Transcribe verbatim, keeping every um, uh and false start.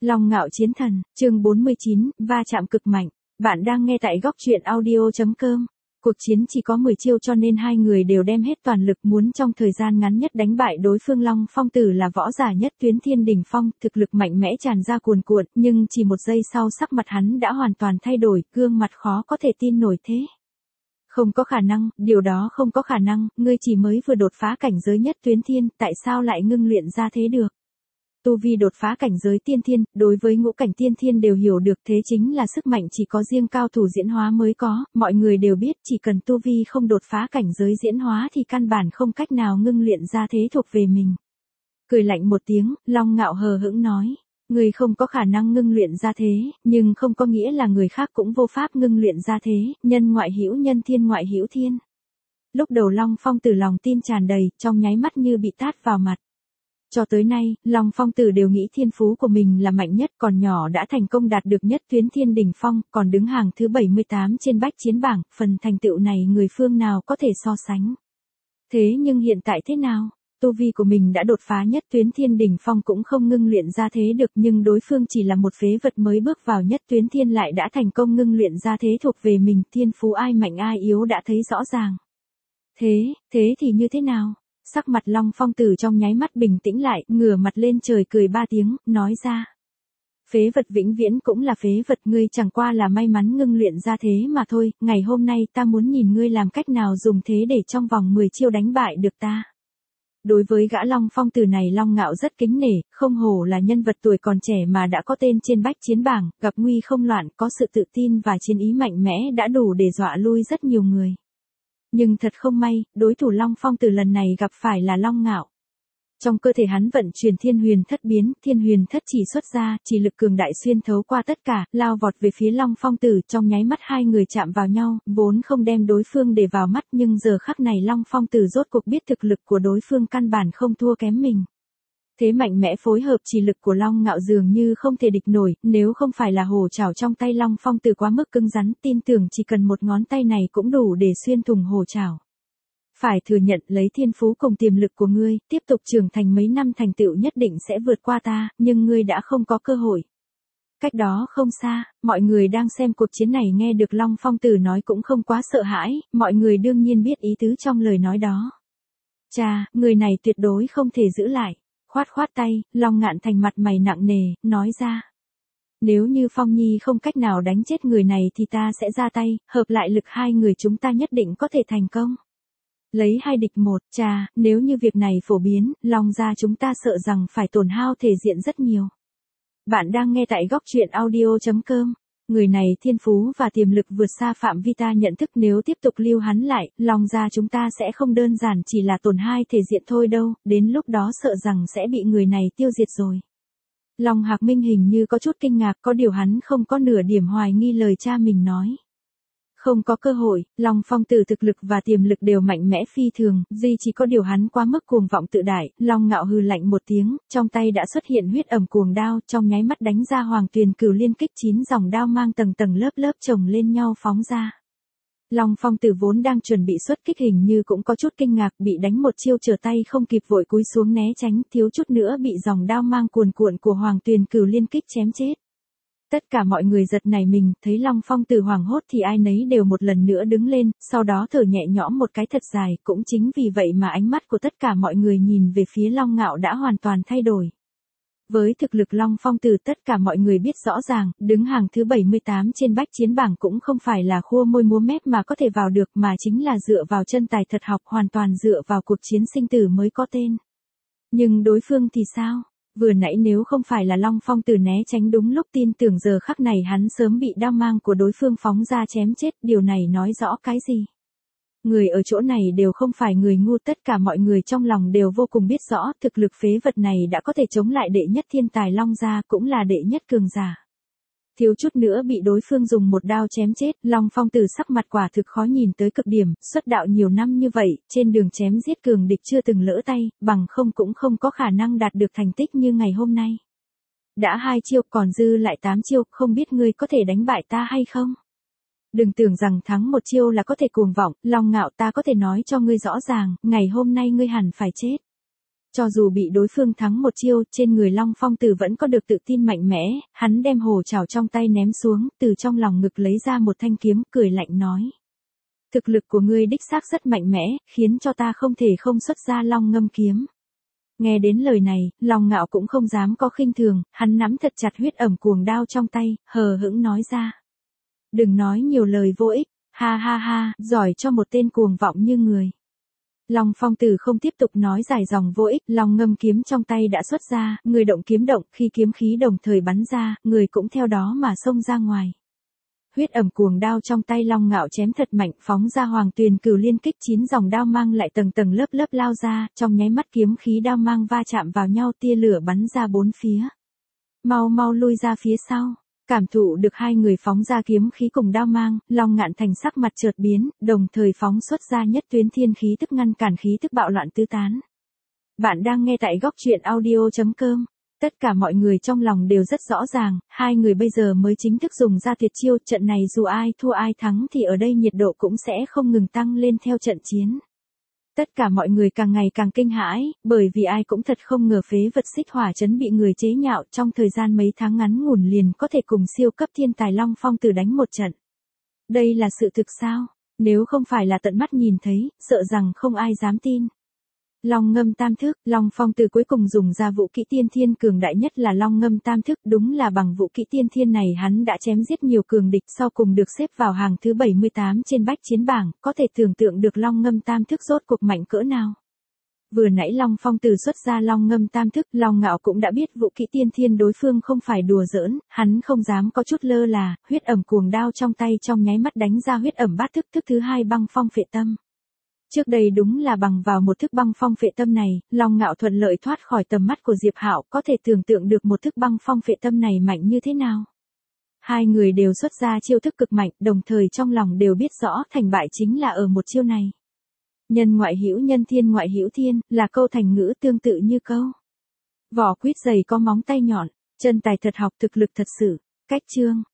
Long Ngạo Chiến Thần, chương bốn mươi chín, va chạm cực mạnh. Bạn đang nghe tại góc truyện audio chấm com. Cuộc chiến chỉ có mười chiêu cho nên hai người đều đem hết toàn lực muốn trong thời gian ngắn nhất đánh bại đối phương. Long Phong Tử là võ giả nhất tuyến thiên đỉnh phong, thực lực mạnh mẽ tràn ra cuồn cuộn, nhưng chỉ một giây sau sắc mặt hắn đã hoàn toàn thay đổi, gương mặt khó có thể tin nổi thế. Không có khả năng, điều đó không có khả năng, ngươi chỉ mới vừa đột phá cảnh giới nhất tuyến thiên, tại sao lại ngưng luyện ra thế được? Tu vi đột phá cảnh giới tiên thiên, đối với ngũ cảnh tiên thiên đều hiểu được, thế chính là sức mạnh chỉ có riêng cao thủ diễn hóa mới có, mọi người đều biết chỉ cần tu vi không đột phá cảnh giới diễn hóa thì căn bản không cách nào ngưng luyện ra thế thuộc về mình. Cười lạnh một tiếng, Long Ngạo hờ hững nói, người không có khả năng ngưng luyện ra thế, nhưng không có nghĩa là người khác cũng vô pháp ngưng luyện ra thế, nhân ngoại hữu nhân thiên ngoại hữu thiên. Lúc đầu Long Phong Tử lòng tin tràn đầy, trong nháy mắt như bị tát vào mặt. Cho tới nay, Long Phong Tử đều nghĩ thiên phú của mình là mạnh nhất, còn nhỏ đã thành công đạt được nhất tuyến thiên đỉnh phong, còn đứng hàng thứ bảy mươi tám trên bách chiến bảng, phần thành tựu này người phương nào có thể so sánh. Thế nhưng hiện tại thế nào? Tu vi của mình đã đột phá nhất tuyến thiên đỉnh phong cũng không ngưng luyện ra thế được, nhưng đối phương chỉ là một phế vật mới bước vào nhất tuyến thiên lại đã thành công ngưng luyện ra thế thuộc về mình, thiên phú ai mạnh ai yếu đã thấy rõ ràng. Thế, thế thì như thế nào? Sắc mặt Long Phong Tử trong nháy mắt bình tĩnh lại, ngửa mặt lên trời cười ba tiếng, nói ra. Phế vật vĩnh viễn cũng là phế vật, ngươi chẳng qua là may mắn ngưng luyện ra thế mà thôi, ngày hôm nay ta muốn nhìn ngươi làm cách nào dùng thế để trong vòng mười chiêu đánh bại được ta. Đối với gã Long Phong Tử này Long Ngạo rất kính nể, không hổ là nhân vật tuổi còn trẻ mà đã có tên trên bách chiến bảng, gặp nguy không loạn, có sự tự tin và chiến ý mạnh mẽ đã đủ để dọa lui rất nhiều người. Nhưng thật không may, đối thủ Long Phong Tử lần này gặp phải là Long Ngạo. Trong cơ thể hắn vận chuyển thiên huyền thất biến, thiên huyền thất chỉ xuất ra, chỉ lực cường đại xuyên thấu qua tất cả, lao vọt về phía Long Phong Tử, trong nháy mắt hai người chạm vào nhau, vốn không đem đối phương để vào mắt nhưng giờ khắc này Long Phong Tử rốt cuộc biết thực lực của đối phương căn bản không thua kém mình. Thế mạnh mẽ phối hợp chỉ lực của Long Ngạo dường như không thể địch nổi, nếu không phải là hổ chảo trong tay Long Phong Tử quá mức cứng rắn, tin tưởng chỉ cần một ngón tay này cũng đủ để xuyên thủng hổ chảo. Phải thừa nhận lấy thiên phú cùng tiềm lực của ngươi, tiếp tục trưởng thành mấy năm thành tựu nhất định sẽ vượt qua ta, nhưng ngươi đã không có cơ hội. Cách đó không xa, mọi người đang xem cuộc chiến này nghe được Long Phong Tử nói cũng không quá sợ hãi, mọi người đương nhiên biết ý tứ trong lời nói đó. Chà, người này tuyệt đối không thể giữ lại. Khoát khoát tay, Long Ngạn Thành mặt mày nặng nề, nói ra. Nếu như Phong Nhi không cách nào đánh chết người này thì ta sẽ ra tay, hợp lại lực hai người chúng ta nhất định có thể thành công. Lấy hai địch một, chà, nếu như việc này phổ biến, Long gia chúng ta sợ rằng phải tổn hao thể diện rất nhiều. Bạn đang nghe tại góc truyện audio chấm com. Người này thiên phú và tiềm lực vượt xa phạm vi ta nhận thức, nếu tiếp tục lưu hắn lại, Long gia chúng ta sẽ không đơn giản chỉ là tổn hai thể diện thôi đâu, đến lúc đó sợ rằng sẽ bị người này tiêu diệt rồi. Long Hạc Minh hình như có chút kinh ngạc, có điều hắn không có nửa điểm hoài nghi lời cha mình nói. Không có cơ hội, Long Phong Tử thực lực và tiềm lực đều mạnh mẽ phi thường, duy chỉ có điều hắn quá mức cuồng vọng tự đại. Long Ngạo hừ lạnh một tiếng, trong tay đã xuất hiện huyết ẩm cuồng đao, trong nháy mắt đánh ra Hoàng Tuyền Cửu Liên Kích, chín dòng đao mang tầng tầng lớp lớp chồng lên nhau phóng ra. Long Phong Tử vốn đang chuẩn bị xuất kích hình như cũng có chút kinh ngạc, bị đánh một chiêu trở tay không kịp vội cúi xuống né tránh, thiếu chút nữa bị dòng đao mang cuồn cuộn của Hoàng Tuyền Cửu Liên Kích chém chết. Tất cả mọi người giật nảy mình, thấy Long Phong Tử hoảng hốt thì ai nấy đều một lần nữa đứng lên, sau đó thở nhẹ nhõm một cái thật dài, cũng chính vì vậy mà ánh mắt của tất cả mọi người nhìn về phía Long Ngạo đã hoàn toàn thay đổi. Với thực lực Long Phong Tử tất cả mọi người biết rõ ràng, đứng hàng thứ bảy mươi tám trên bách chiến bảng cũng không phải là khua môi múa mép mà có thể vào được, mà chính là dựa vào chân tài thật học, hoàn toàn dựa vào cuộc chiến sinh tử mới có tên. Nhưng đối phương thì sao? Vừa nãy nếu không phải là Long Phong Tử né tránh đúng lúc, tin tưởng giờ khắc này hắn sớm bị đao mang của đối phương phóng ra chém chết, điều này nói rõ cái gì? Người ở chỗ này đều không phải người ngu, tất cả mọi người trong lòng đều vô cùng biết rõ, thực lực phế vật này đã có thể chống lại đệ nhất thiên tài Long gia, cũng là đệ nhất cường giả. Thiếu chút nữa bị đối phương dùng một đao chém chết, Long Phong Tử sắc mặt quả thực khó nhìn tới cực điểm, xuất đạo nhiều năm như vậy, trên đường chém giết cường địch chưa từng lỡ tay, bằng không cũng không có khả năng đạt được thành tích như ngày hôm nay. Đã hai chiêu còn dư lại tám chiêu, không biết ngươi có thể đánh bại ta hay không? Đừng tưởng rằng thắng một chiêu là có thể cuồng vọng, Long Ngạo, ta có thể nói cho ngươi rõ ràng, ngày hôm nay ngươi hẳn phải chết. Cho dù bị đối phương thắng một chiêu, trên người Long Phong Tử vẫn có được tự tin mạnh mẽ, hắn đem hồ trảo trong tay ném xuống, từ trong lòng ngực lấy ra một thanh kiếm, cười lạnh nói. Thực lực của ngươi đích xác rất mạnh mẽ, khiến cho ta không thể không xuất ra Long Ngâm kiếm. Nghe đến lời này, Long Ngạo cũng không dám có khinh thường, hắn nắm thật chặt huyết ẩm cuồng đao trong tay, hờ hững nói ra. Đừng nói nhiều lời vô ích, ha ha ha, giỏi cho một tên cuồng vọng như người. Long Phong Tử không tiếp tục nói dài dòng vô ích, Long Ngâm kiếm trong tay đã xuất ra, người động kiếm động, khi kiếm khí đồng thời bắn ra, người cũng theo đó mà xông ra ngoài. Huyết ẩm cuồng đao trong tay Long Ngạo chém thật mạnh, phóng ra Hoàng Tuyền Cửu liên kích, chín dòng đao mang lại tầng tầng lớp lớp lao ra, trong nháy mắt kiếm khí đao mang va chạm vào nhau, tia lửa bắn ra bốn phía. Mau mau lui ra phía sau. Cảm thụ được hai người phóng ra kiếm khí cùng đao mang, Long Ngạn Thành sắc mặt chợt biến, đồng thời phóng xuất ra nhất tuyến thiên khí tức ngăn cản khí tức bạo loạn tứ tán. Bạn đang nghe tại góc truyện audio chấm com. Tất cả mọi người trong lòng đều rất rõ ràng, hai người bây giờ mới chính thức dùng ra tuyệt chiêu, trận này dù ai thua ai thắng thì ở đây nhiệt độ cũng sẽ không ngừng tăng lên theo trận chiến. Tất cả mọi người càng ngày càng kinh hãi, bởi vì ai cũng thật không ngờ phế vật Xích Hỏa Trấn bị người chế nhạo trong thời gian mấy tháng ngắn ngủn liền có thể cùng siêu cấp thiên tài Long Phong Tử đánh một trận. Đây là sự thực sao? Nếu không phải là tận mắt nhìn thấy, sợ rằng không ai dám tin. Long Ngâm tam thức, Long Phong Tử cuối cùng dùng ra vũ kỹ tiên thiên cường đại nhất là Long Ngâm tam thức, đúng là bằng vũ kỹ tiên thiên này hắn đã chém giết nhiều cường địch, sau cùng được xếp vào hàng thứ bảy mươi tám trên bách chiến bảng, có thể tưởng tượng được Long Ngâm tam thức rốt cuộc mạnh cỡ nào. Vừa nãy Long Phong Tử xuất ra Long Ngâm tam thức, Long Ngạo cũng đã biết vũ kỹ tiên thiên đối phương không phải đùa giỡn, hắn không dám có chút lơ là, huyết ẩm cuồng đao trong tay trong nháy mắt đánh ra huyết ẩm bát thức, thức thứ hai băng phong phệ tâm. Trước đây đúng là bằng vào một thức băng phong phệ tâm này, Long Ngạo thuận lợi thoát khỏi tầm mắt của Diệp Hạo, có thể tưởng tượng được một thức băng phong phệ tâm này mạnh như thế nào. Hai người đều xuất ra chiêu thức cực mạnh, đồng thời trong lòng đều biết rõ thành bại chính là ở một chiêu này. Nhân ngoại hữu nhân, thiên ngoại hữu thiên, là câu thành ngữ tương tự như câu. Vỏ quýt dày có móng tay nhọn, chân tài thật học, thực lực thật sự. Cách chương.